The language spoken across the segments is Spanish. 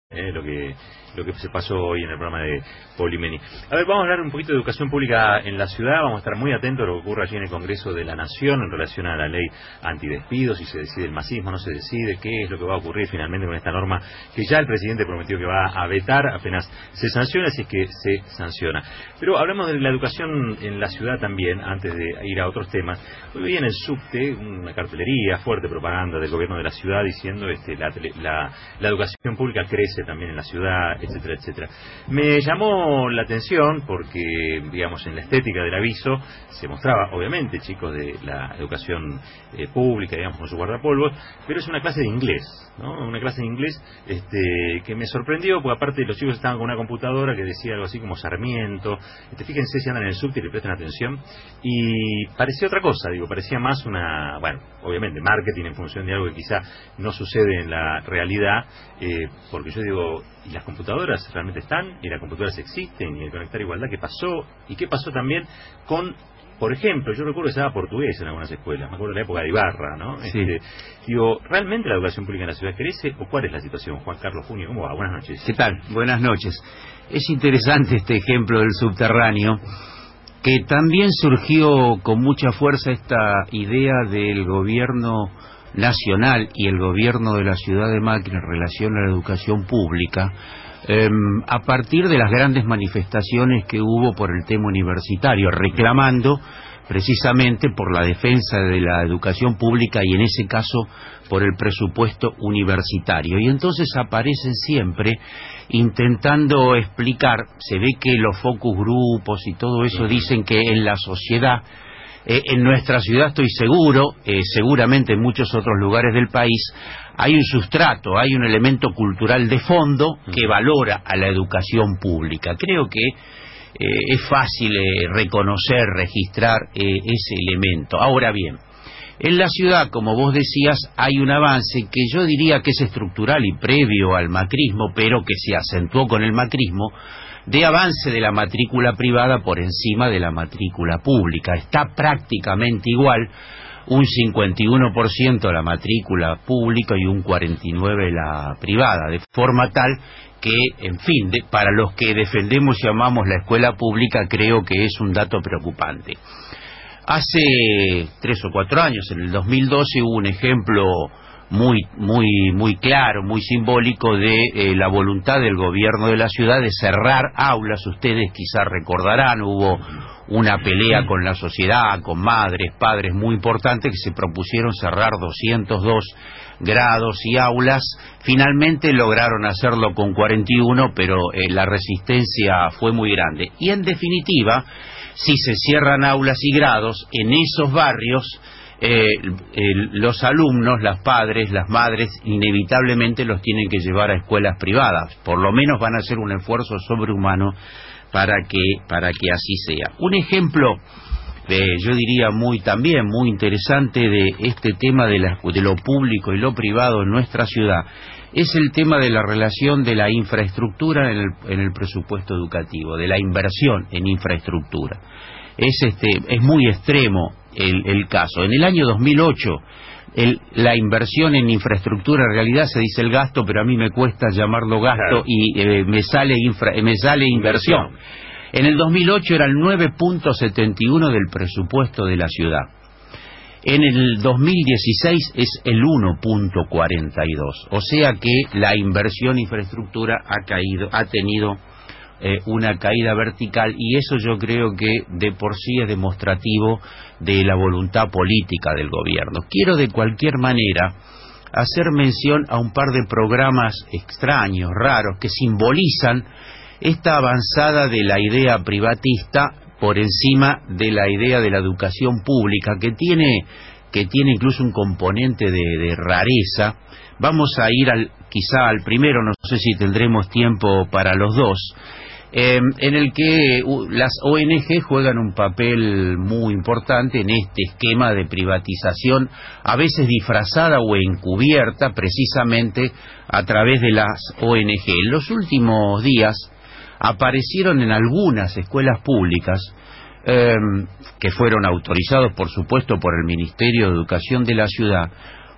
Lo que se pasó hoy en el programa de Polimeni. A ver, vamos a hablar un poquito de educación pública en la ciudad. Vamos a estar muy atentos a lo que ocurre allí en el Congreso de la Nación en relación a la ley antidespidos, si se decide el masismo, no se decide, qué es lo que va a ocurrir finalmente con esta norma que ya el presidente prometió que va a vetar apenas se sanciona, si es que se sanciona. Pero hablamos de la educación en la ciudad también, antes de ir a otros temas. Hoy vi en el subte una cartelería, fuerte propaganda del gobierno de la ciudad diciendo la educación pública crece también en la ciudad, etcétera, etcétera. Me llamó la atención porque, digamos, en la estética del aviso se mostraba, obviamente, chicos de la educación pública, digamos, con su guardapolvos, pero es una clase de inglés, ¿no? Una clase de inglés que me sorprendió, porque aparte los chicos estaban con una computadora que decía algo así como Sarmiento. Fíjense si andan en el subte y le prestan atención, y parecía otra cosa, parecía más bueno, obviamente, marketing en función de algo que quizá no sucede en la realidad, porque yo digo, ¿y las computadoras realmente están? ¿Y las computadoras existen? ¿Y el Conectar Igualdad qué pasó? ¿Y qué pasó también con, por ejemplo, yo recuerdo que se daba portugués en algunas escuelas, me acuerdo de la época de Ibarra, ¿no? Sí. ¿Realmente la educación pública en la ciudad crece o cuál es la situación? Juan Carlos Junio, ¿cómo va? Buenas noches. ¿Qué tal? Buenas noches. Es interesante este ejemplo del subterráneo, que también surgió con mucha fuerza esta idea del gobierno nacional y el gobierno de la ciudad de Macri en relación a la educación pública, a partir de las grandes manifestaciones que hubo por el tema universitario, reclamando precisamente por la defensa de la educación pública y en ese caso por el presupuesto universitario. Y entonces aparecen siempre intentando explicar, se ve que los focus grupos y todo eso dicen que en la sociedad, en nuestra ciudad estoy seguro, seguramente en muchos otros lugares del país, hay un sustrato, hay un elemento cultural de fondo que valora a la educación pública. Creo que es fácil reconocer, registrar ese elemento. Ahora bien, en la ciudad, como vos decías, hay un avance que yo diría que es estructural y previo al macrismo, pero que se acentuó con el macrismo, de avance de la matrícula privada por encima de la matrícula pública. Está prácticamente igual, un 51% la matrícula pública y un 49% la privada, de forma tal que, en fin, para los que defendemos y amamos la escuela pública, creo que es un dato preocupante. Hace 3 o 4 años, en el 2012, hubo un ejemplo muy claro, muy simbólico de la voluntad del gobierno de la ciudad de cerrar aulas. Ustedes quizás recordarán, hubo una pelea con la sociedad, con madres, padres muy importante, que se propusieron cerrar 202 grados y aulas. Finalmente lograron hacerlo con 41, pero la resistencia fue muy grande. Y en definitiva, si se cierran aulas y grados, en esos barrios los alumnos, los padres, las madres, inevitablemente los tienen que llevar a escuelas privadas. Por lo menos van a hacer un esfuerzo sobrehumano para que así sea. Un ejemplo, yo diría también muy interesante de este tema de lo público y lo privado en nuestra ciudad, es el tema de la relación de la infraestructura en el presupuesto educativo, de la inversión en infraestructura. Es muy extremo el caso. En el año 2008, la inversión en infraestructura, en realidad se dice el gasto, pero a mí me cuesta llamarlo gasto, claro, y me sale inversión. En el 2008 era el 9.71 del presupuesto de la ciudad. En el 2016 es el 1.42. O sea que la inversión en infraestructura ha tenido una caída vertical, y eso yo creo que de por sí es demostrativo de la voluntad política del gobierno. Quiero de cualquier manera hacer mención a un par de programas extraños, raros, que simbolizan esta avanzada de la idea privatista por encima de la idea de la educación pública, que tiene incluso un componente de rareza. Vamos a ir quizá al primero, no sé si tendremos tiempo para los dos, en el que las ONG juegan un papel muy importante en este esquema de privatización, a veces disfrazada o encubierta precisamente a través de las ONG. En los últimos días aparecieron en algunas escuelas públicas, que fueron autorizados por supuesto por el Ministerio de Educación de la ciudad,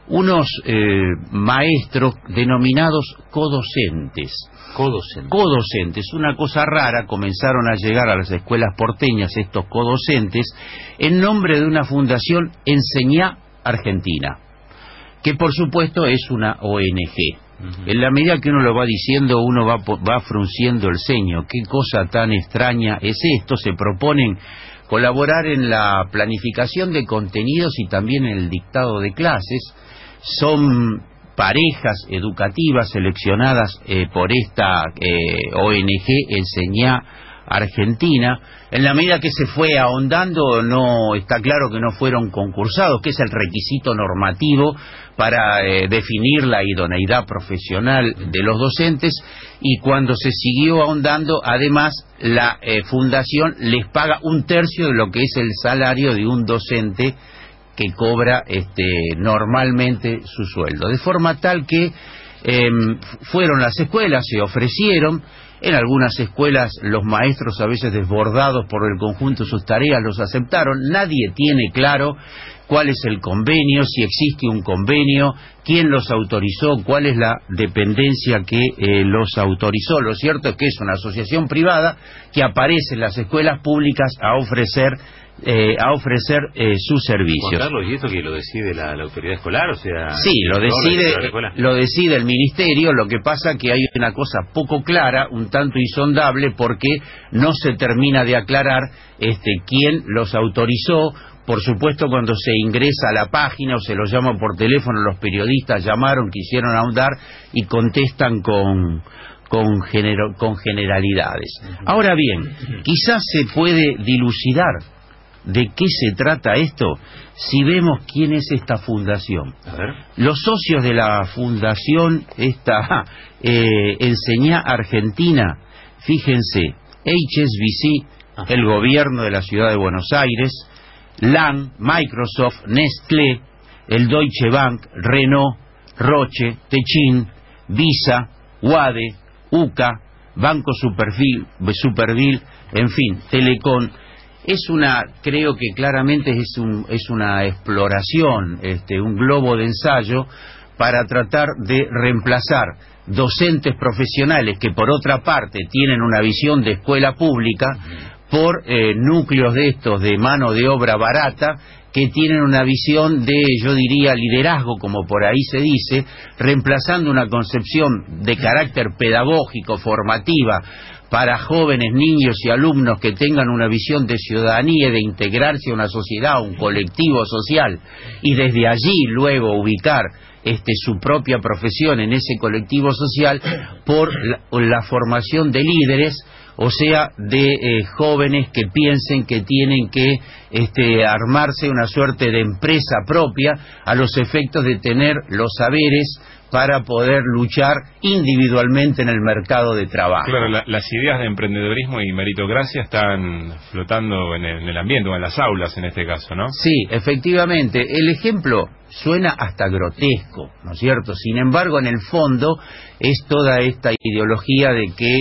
unos maestros denominados codocentes. Codocentes, una cosa rara. Comenzaron a llegar a las escuelas porteñas estos codocentes en nombre de una fundación Enseñá Argentina, que por supuesto es una ONG. En la medida que uno lo va diciendo, uno va frunciendo el ceño. ¿Qué cosa tan extraña es esto? Se proponen colaborar en la planificación de contenidos y también en el dictado de clases. Son parejas educativas seleccionadas por esta ONG Enseñá Argentina. En la medida que se fue ahondando, no está claro que no fueron concursados, que es el requisito normativo para definir la idoneidad profesional de los docentes, y cuando se siguió ahondando, además la fundación les paga 1/3 de lo que es el salario de un docente que cobra normalmente su sueldo, de forma tal que fueron las escuelas, se ofrecieron. En algunas escuelas los maestros, a veces desbordados por el conjunto de sus tareas, los aceptaron. Nadie tiene claro cuál es el convenio, si existe un convenio, quién los autorizó, cuál es la dependencia que los autorizó. Lo cierto es que es una asociación privada que aparece en las escuelas públicas a ofrecer sus servicios. Juan Carlos, ¿y esto que lo decide la autoridad escolar? O sea, sí, lo decide el ministerio. Lo que pasa que hay una cosa poco clara, un tanto insondable, porque no se termina de aclarar quién los autorizó. Por supuesto, cuando se ingresa a la página o se los llama por teléfono, los periodistas llamaron, quisieron ahondar y contestan con generalidades. Ahora bien, quizás se puede dilucidar de qué se trata esto si vemos quién es esta fundación. A ver. Los socios de la fundación Enseñá Argentina, fíjense: HSBC, el gobierno de la ciudad de Buenos Aires, LAN, Microsoft, Nestlé, el Deutsche Bank, Renault, Roche, Techin, Visa, UADE, UCA, Banco Superville, en fin, Telecom. Creo que claramente es una exploración, un globo de ensayo para tratar de reemplazar docentes profesionales que por otra parte tienen una visión de escuela pública por núcleos de estos de mano de obra barata que tienen una visión de, yo diría, liderazgo, como por ahí se dice, reemplazando una concepción de carácter pedagógico, formativa, para jóvenes, niños y alumnos que tengan una visión de ciudadanía y de integrarse a una sociedad, a un colectivo social, y desde allí luego ubicar su propia profesión en ese colectivo social por la formación de líderes, o sea, de jóvenes que piensen que tienen que armarse una suerte de empresa propia a los efectos de tener los saberes para poder luchar individualmente en el mercado de trabajo. Claro, las ideas de emprendedorismo y meritocracia están flotando en el ambiente, o en las aulas en este caso, ¿no? Sí, efectivamente. El ejemplo suena hasta grotesco, ¿no es cierto? Sin embargo, en el fondo es toda esta ideología de que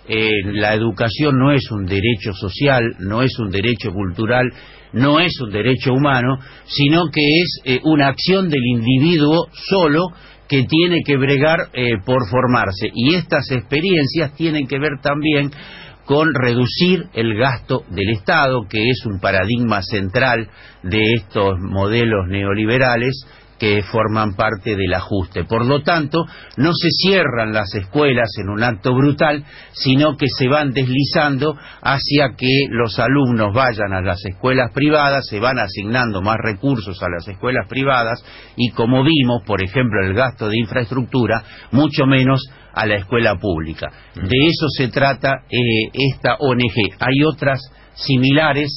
la educación no es un derecho social, no es un derecho cultural, no es un derecho humano, sino que es una acción del individuo solo, que tiene que bregar por formarse. Y estas experiencias tienen que ver también con reducir el gasto del Estado, que es un paradigma central de estos modelos neoliberales que forman parte del ajuste. Por lo tanto, no se cierran las escuelas en un acto brutal, sino que se van deslizando hacia que los alumnos vayan a las escuelas privadas, se van asignando más recursos a las escuelas privadas y, como vimos, por ejemplo, el gasto de infraestructura, mucho menos a la escuela pública. De eso se trata esta ONG. Hay otras similares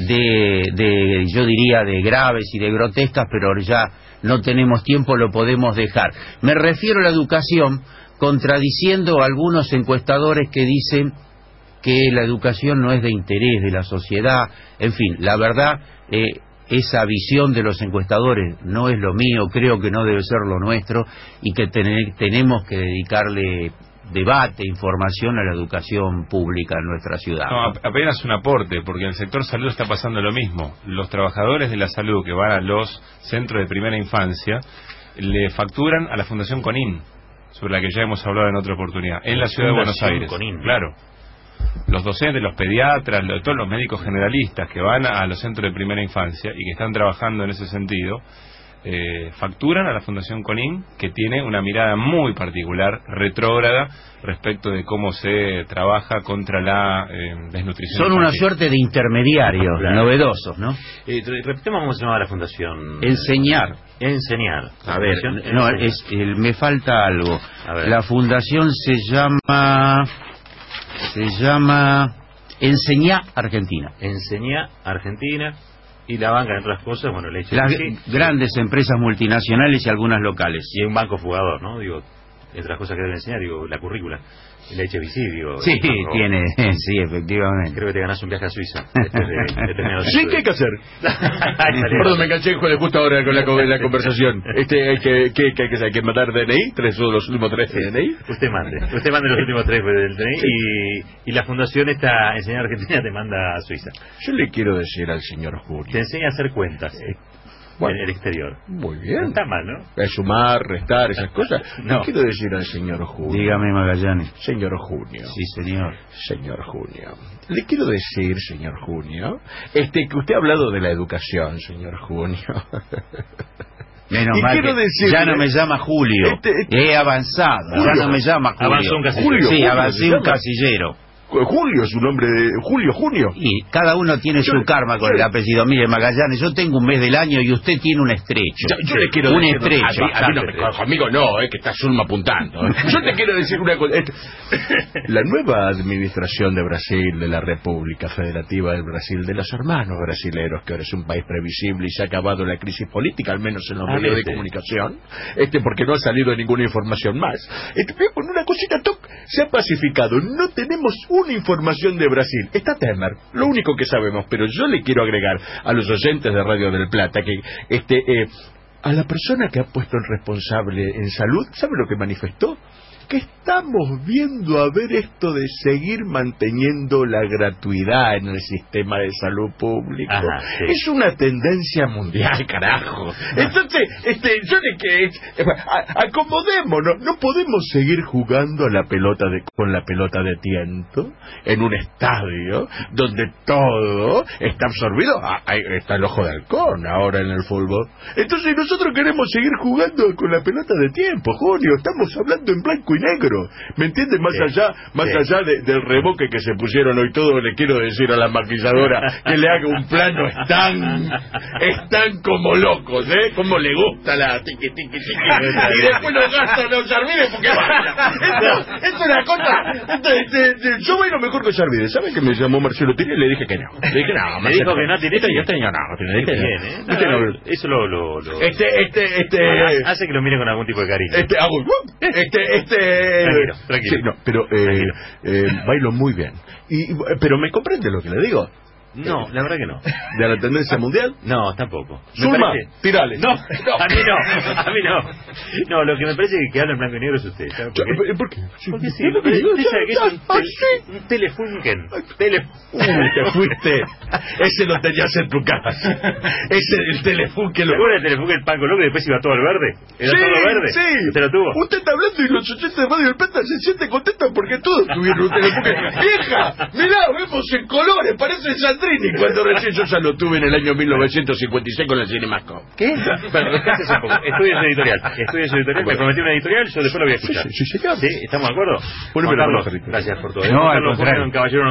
yo diría, de graves y de grotescas, pero ya no tenemos tiempo, lo podemos dejar. Me refiero a la educación, contradiciendo a algunos encuestadores que dicen que la educación no es de interés de la sociedad. En fin, la verdad, esa visión de los encuestadores no es lo mío, creo que no debe ser lo nuestro, y que tenemos que dedicarle debate, información a la educación pública en nuestra ciudad. No, apenas un aporte, porque en el sector salud está pasando lo mismo. Los trabajadores de la salud que van a los centros de primera infancia le facturan a la Fundación CONIN, sobre la que ya hemos hablado en otra oportunidad, en la ciudad de Buenos Aires. CONIN. Claro. Los docentes, los pediatras, todos los médicos generalistas que van a los centros de primera infancia y que están trabajando en ese sentido, facturan a la Fundación CONIN, que tiene una mirada muy particular, retrógrada, respecto de cómo se trabaja contra la desnutrición. Son una suerte de intermediarios, claro, novedosos, ¿no? Repitamos cómo se llama la fundación. Enseñar. Enseñar. A ver, no, me falta algo. A ver. La fundación se llama Enseñá Argentina. Enseñá Argentina. Y la banca, entre otras cosas, bueno, leche. Las grandes empresas multinacionales y algunas locales. Y hay un banco fugador, ¿no? Digo, entre las cosas que deben enseñar, digo, la currícula. Leche Vicí, digo. Sí, tiene, sí, efectivamente. Creo que te ganás un viaje a Suiza. Sí, ¿qué hay que hacer? Perdón, me enganché justo ahora con la conversación. ¿Qué hay que hacer? ¿Hay que mandar DNI? ¿Los últimos 3 DNI? Usted mande los últimos 3 del DNI y la fundación esta Enseñar Argentina te manda a Suiza. Yo le quiero decir al señor Julio. Te enseña a hacer cuentas. Bueno, en el exterior. Muy bien. No está mal, ¿no? Sumar, restar, esas cosas. No. Quiero decir al señor Julio. Dígame, Magallanes. Señor Junio. Sí, señor. Señor Junio. Le quiero decir, señor Junio, que usted ha hablado de la educación, señor Junio. Menos y mal quiero que decirle, ya no me llama Julio. He avanzado. Julio. Ya no me llama Julio. Avanzó un casillero. Sí, avancé un casillero. Julio es un nombre de... Junio. Y cada uno tiene su karma con el apellido. Mire, Magallanes, yo tengo un mes del año y usted tiene un estrecho. Yo le quiero decir... estrecho. A mí no me cojo, amigo, no, que está Zulma apuntando. Yo te quiero decir una cosa. La nueva administración de Brasil, de la República Federativa del Brasil, de los hermanos brasileros, que ahora es un país previsible y se ha acabado la crisis política, al menos en los medios de comunicación, porque no ha salido ninguna información más. Con una cosita, se ha pacificado. No tenemos una información de Brasil. Está Temer, lo único que sabemos, pero yo le quiero agregar a los oyentes de Radio del Plata que a la persona que ha puesto el responsable en salud, ¿sabe lo que manifestó? Que estamos viendo a ver esto de seguir manteniendo la gratuidad en el sistema de salud público. Ajá, sí. Es una tendencia mundial, carajo. Entonces, acomodémonos. No podemos seguir jugando a con la pelota de tiento en un estadio donde todo está absorbido. Ahí está el ojo de halcón ahora en el fútbol. Entonces nosotros queremos seguir jugando con la pelota de tiempo, Julio. Estamos hablando en blanco y negro, ¿me entiendes? Más allá del revoque que se pusieron hoy todo, le quiero decir a la maquilladora que le haga un plano, están como locos, como le gusta la tiqui tiqui tiqui, y después los gastan los Arvides porque baila. Esto es una cosa, yo bailo mejor que Arvides. ¿Saben que me llamó Marcelo Tinelli? Le dije que no. Le dije no, me dijo que no, Tinelli. Yo tenía no. Eso lo hace que lo miren con algún tipo de cariño. Tranquilo. Sí, no, pero bailo muy bien. Pero ¿me comprende lo que le digo? No, la verdad que no. ¿De la tendencia mundial? No, tampoco. Zulma, tirale. No, a mí no. No, lo que me parece que habla en blanco y negro es usted. ¿Sabe por qué? Porque sí, lo que usted sabe que es un telefunken. Te fuiste. Ese lo tenías en tu casa. El telefunken. ¿Te acuerdas del telefunken pan color que después iba todo al verde? ¿Era todo verde? Sí. ¿Usted lo tuvo? Usted está hablando y los 80 de Radio del Plata se siente contenta porque todos tuvieron un telefunken. ¡Vieja! Mirá, vemos en colores, parece Sandrini. Cuando recién yo ya lo tuve en el año 1956 con el Cinemasco. ¿Qué? Perdón, un poco. Estudia su editorial. Bueno. Me prometió una editorial, yo después lo voy a escuchar. Sí, señor. ¿Sí? ¿Estamos de acuerdo? Bueno, Juan Carlos, gracias por todo. No, al contrario. Un caballero